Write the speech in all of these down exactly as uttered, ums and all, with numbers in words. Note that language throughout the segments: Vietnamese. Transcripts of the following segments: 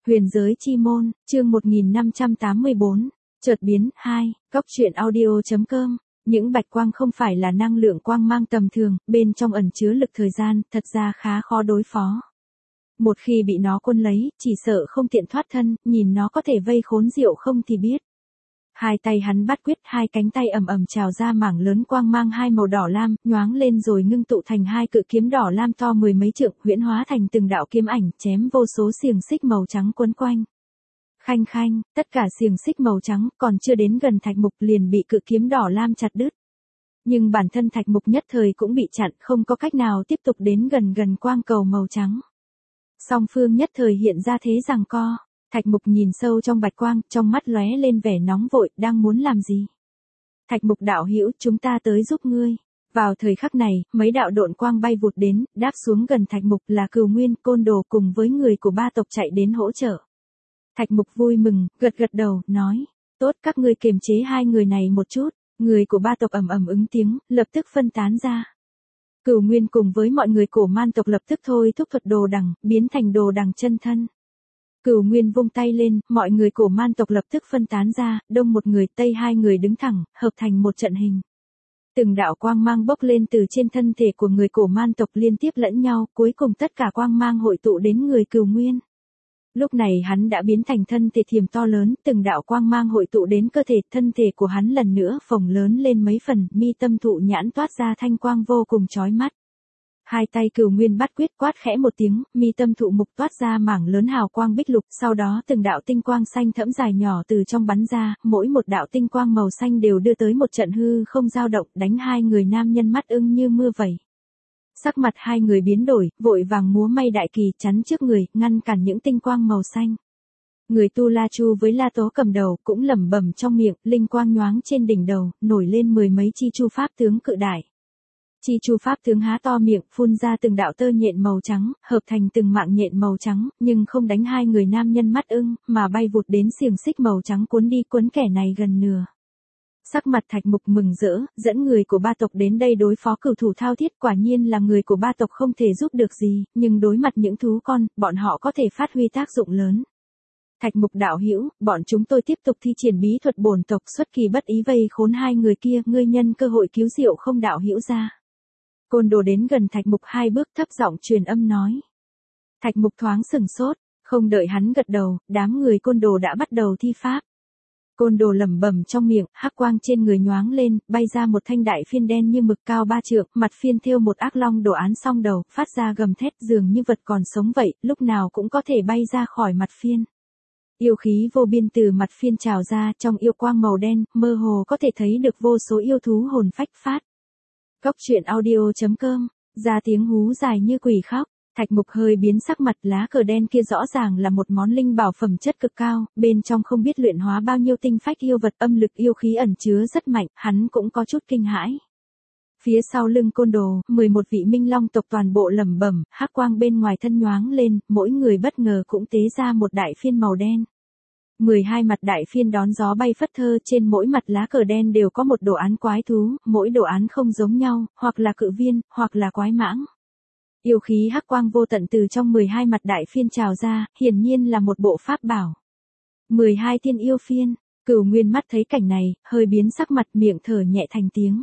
Huyền giới chi môn, chương một nghìn năm trăm tám mươi bốn, chợt biến, hai, Cóc truyện audio.com. Những bạch quang không phải là năng lượng quang mang tầm thường, bên trong ẩn chứa lực thời gian, thật ra khá khó đối phó. Một khi bị nó cuốn lấy, chỉ sợ không tiện thoát thân, nhìn nó có thể vây khốn diệu không thì biết. Hai tay hắn bắt quyết, hai cánh tay ầm ầm trào ra mảng lớn quang mang hai màu đỏ lam, nhoáng lên rồi ngưng tụ thành hai cự kiếm đỏ lam to mười mấy trượng, huyễn hóa thành từng đạo kiếm ảnh, chém vô số xiềng xích màu trắng quấn quanh. Khanh khanh, tất cả xiềng xích màu trắng còn chưa đến gần Thạch Mục liền bị cự kiếm đỏ lam chặt đứt. Nhưng bản thân Thạch Mục nhất thời cũng bị chặn, không có cách nào tiếp tục đến gần gần quang cầu màu trắng. Song phương nhất thời hiện ra thế giằng co. Thạch Mục nhìn sâu trong bạch quang, trong mắt lóe lên vẻ nóng vội, đang muốn làm gì? Thạch Mục đạo hữu, chúng ta tới giúp ngươi. Vào thời khắc này, mấy đạo độn quang bay vụt đến, đáp xuống gần Thạch Mục là Cửu Nguyên, Côn Đồ cùng với người của ba tộc chạy đến hỗ trợ. Thạch Mục vui mừng, gật gật đầu, nói, tốt, các ngươi kiềm chế hai người này một chút. Người của ba tộc ầm ầm ứng tiếng, lập tức phân tán ra. Cửu Nguyên cùng với mọi người cổ man tộc lập tức thôi thúc thuật đồ đằng, biến thành đồ đằng chân thân. Cửu Nguyên vung tay lên, mọi người cổ man tộc lập tức phân tán ra, đông một người tây hai người đứng thẳng, hợp thành một trận hình. Từng đạo quang mang bốc lên từ trên thân thể của người cổ man tộc liên tiếp lẫn nhau, cuối cùng tất cả quang mang hội tụ đến người Cửu Nguyên. Lúc này hắn đã biến thành thân thể thiềm to lớn, từng đạo quang mang hội tụ đến cơ thể, thân thể của hắn lần nữa phồng lớn lên mấy phần, mi tâm thụ nhãn toát ra thanh quang vô cùng chói mắt. Hai tay Cửu Nguyên bắt quyết, quát khẽ một tiếng, mi tâm thụ mục toát ra mảng lớn hào quang bích lục, sau đó từng đạo tinh quang xanh thẫm dài nhỏ từ trong bắn ra, mỗi một đạo tinh quang màu xanh đều đưa tới một trận hư không dao động, đánh hai người nam nhân mắt ưng như mưa vẩy. Sắc mặt hai người biến đổi, vội vàng múa may đại kỳ chắn trước người, ngăn cản những tinh quang màu xanh. Người Tu La Chu với La Tố cầm đầu cũng lẩm bẩm trong miệng, linh quang nhoáng trên đỉnh đầu, nổi lên mười mấy chi chu pháp tướng cự đại. Chi chu pháp tướng há to miệng, phun ra từng đạo tơ nhện màu trắng, hợp thành từng mạng nhện màu trắng, nhưng không đánh hai người nam nhân mắt ưng, mà bay vụt đến xiềng xích màu trắng cuốn đi cuốn kẻ này gần nửa. Sắc mặt Thạch Mục mừng rỡ, dẫn người của ba tộc đến đây đối phó cửu thủ thao thiết, quả nhiên là người của ba tộc không thể giúp được gì, nhưng đối mặt những thú con, bọn họ có thể phát huy tác dụng lớn. Thạch Mục đạo hữu, bọn chúng tôi tiếp tục thi triển bí thuật bổn tộc, xuất kỳ bất ý vây khốn hai người kia, ngươi nhân cơ hội cứu diệu không đạo hữu ra. Côn Đồ đến gần Thạch Mục hai bước, thấp giọng truyền âm nói. Thạch Mục thoáng sừng sốt, không đợi hắn gật đầu, đám người Côn Đồ đã bắt đầu thi pháp. Côn Đồ lẩm bẩm trong miệng, hắc quang trên người nhoáng lên, bay ra một thanh đại phiên đen như mực cao ba trượng, mặt phiên thêu một ác long đồ án song đầu, phát ra gầm thét dường như vật còn sống vậy, lúc nào cũng có thể bay ra khỏi mặt phiên. Yêu khí vô biên từ mặt phiên trào ra, trong yêu quang màu đen, mơ hồ có thể thấy được vô số yêu thú hồn phách phát. Cóc truyện audio.com, ra tiếng hú dài như quỷ khóc. Thạch Mục hơi biến sắc mặt, lá cờ đen kia rõ ràng là một món linh bảo phẩm chất cực cao, bên trong không biết luyện hóa bao nhiêu tinh phách yêu vật, âm lực yêu khí ẩn chứa rất mạnh, hắn cũng có chút kinh hãi. Phía sau lưng Côn Đồ, mười một vị minh long tộc toàn bộ lẩm bẩm, hắc quang bên ngoài thân nhoáng lên, mỗi người bất ngờ cũng tế ra một đại phiên màu đen. mười hai mặt đại phiên đón gió bay phất thơ, trên mỗi mặt lá cờ đen đều có một đồ án quái thú, mỗi đồ án không giống nhau, hoặc là cự viên, hoặc là quái mãng. Yêu khí hắc quang vô tận từ trong mười hai mặt đại phiên trào ra, hiển nhiên là một bộ pháp bảo. mười hai thiên yêu phiên, Cửu Nguyên mắt thấy cảnh này, hơi biến sắc mặt, miệng thở nhẹ thành tiếng.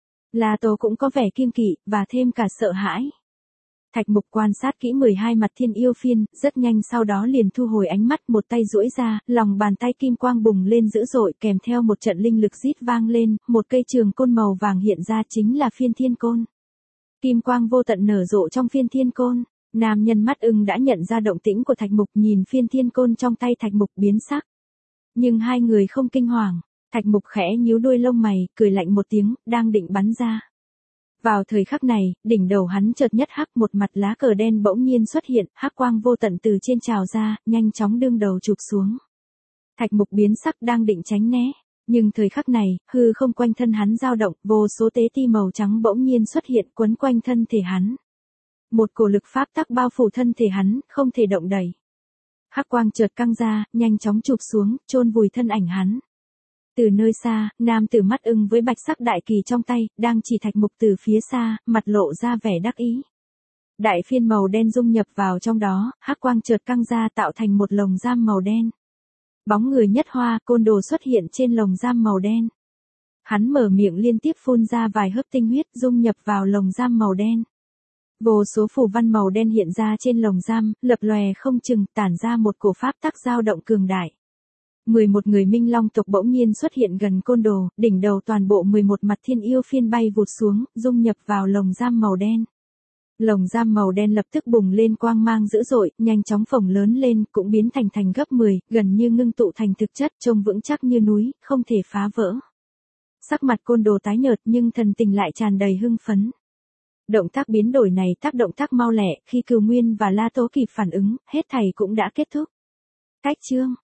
La Tố cũng có vẻ kiêng kỵ, và thêm cả sợ hãi. Thạch Mục quan sát kỹ mười hai mặt thiên yêu phiên, rất nhanh sau đó liền thu hồi ánh mắt, một tay duỗi ra, lòng bàn tay kim quang bùng lên dữ dội, kèm theo một trận linh lực rít vang lên, một cây trường côn màu vàng hiện ra chính là phiên thiên côn. Kim quang vô tận nở rộ trong phiên thiên côn, nam nhân mắt ưng đã nhận ra động tĩnh của Thạch Mục, nhìn phiên thiên côn trong tay Thạch Mục biến sắc. Nhưng hai người không kinh hoàng, Thạch Mục khẽ nhíu đuôi lông mày, cười lạnh một tiếng, đang định bắn ra. Vào thời khắc này, đỉnh đầu hắn chợt nhất hắc, một mặt lá cờ đen bỗng nhiên xuất hiện, hắc quang vô tận từ trên trào ra, nhanh chóng đương đầu chụp xuống. Thạch Mục biến sắc đang định tránh né. Nhưng thời khắc này, hư không quanh thân hắn dao động, vô số tế ti màu trắng bỗng nhiên xuất hiện quấn quanh thân thể hắn. Một cổ lực pháp tắc bao phủ thân thể hắn, không thể động đậy. Hắc quang chợt căng ra, nhanh chóng chụp xuống, chôn vùi thân ảnh hắn. Từ nơi xa, nam tử mắt ưng với bạch sắc đại kỳ trong tay, đang chỉ Thạch Mục từ phía xa, mặt lộ ra vẻ đắc ý. Đại phiên màu đen dung nhập vào trong đó, hắc quang chợt căng ra tạo thành một lồng giam màu đen. Bóng người Nhất Hoa, côn đồ xuất hiện trên lồng giam màu đen. Hắn mở miệng liên tiếp phun ra vài hớp tinh huyết dung nhập vào lồng giam màu đen. Vô số phù văn màu đen hiện ra trên lồng giam, lập lòe không chừng, tản ra một cổ pháp tắc dao động cường đại. mười một người Minh Long tộc bỗng nhiên xuất hiện gần côn đồ, đỉnh đầu toàn bộ mười một mặt thiên yêu phiên bay vụt xuống, dung nhập vào lồng giam màu đen. Lồng giam màu đen lập tức bùng lên quang mang dữ dội, nhanh chóng phồng lớn lên, cũng biến thành thành gấp mười, gần như ngưng tụ thành thực chất, trông vững chắc như núi, không thể phá vỡ. Sắc mặt côn đồ tái nhợt nhưng thần tình lại tràn đầy hưng phấn. Động tác biến đổi này tác động tác mau lẹ, khi Cửu Nguyên và La Tố kịp phản ứng, hết thảy cũng đã kết thúc. Cách chương